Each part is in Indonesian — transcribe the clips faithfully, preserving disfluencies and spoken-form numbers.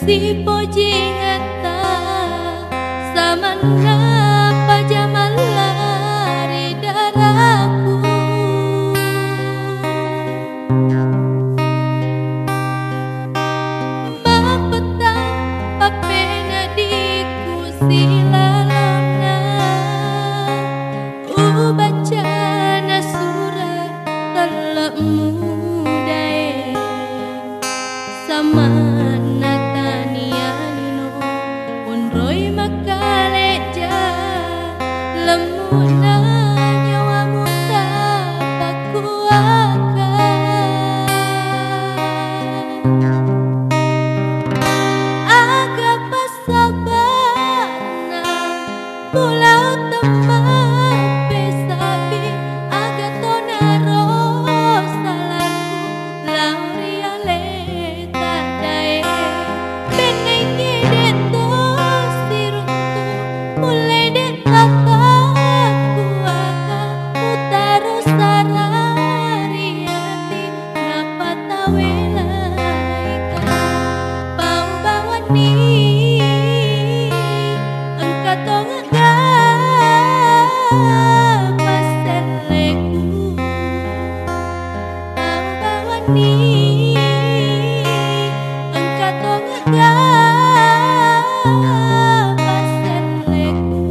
si pojingata samana pajaman lari daraku mapetang papena diku silalona ubacana surat telak mudae sama lemuna nyawamu dapat kuakan agak pasabarna pulau tempat besabi agak tonaro salahku lauria leta dae benenge deto siruntu mulai dekat ni engkau tongga pasen leku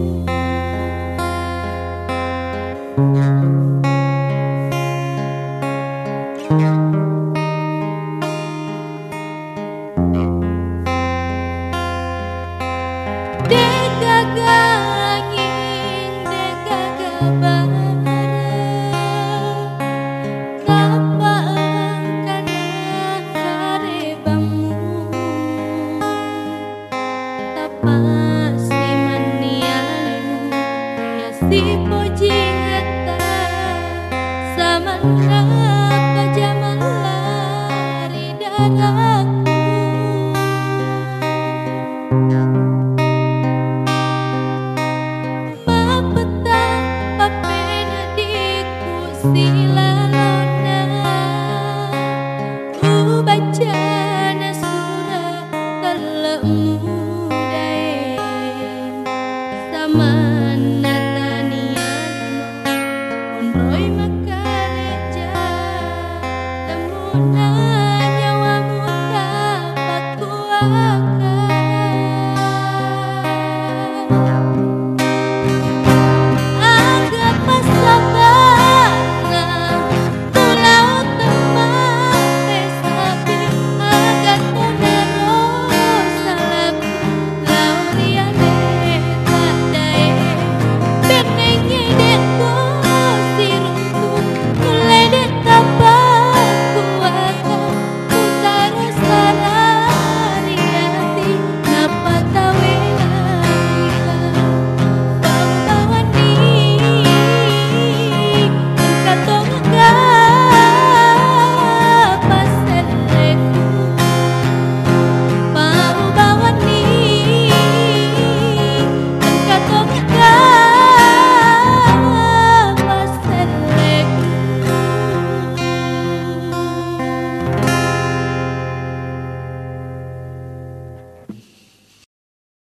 degaga angin degaga si pojingata samana pajaman lari daraku mapetang papena diku silalona ubacana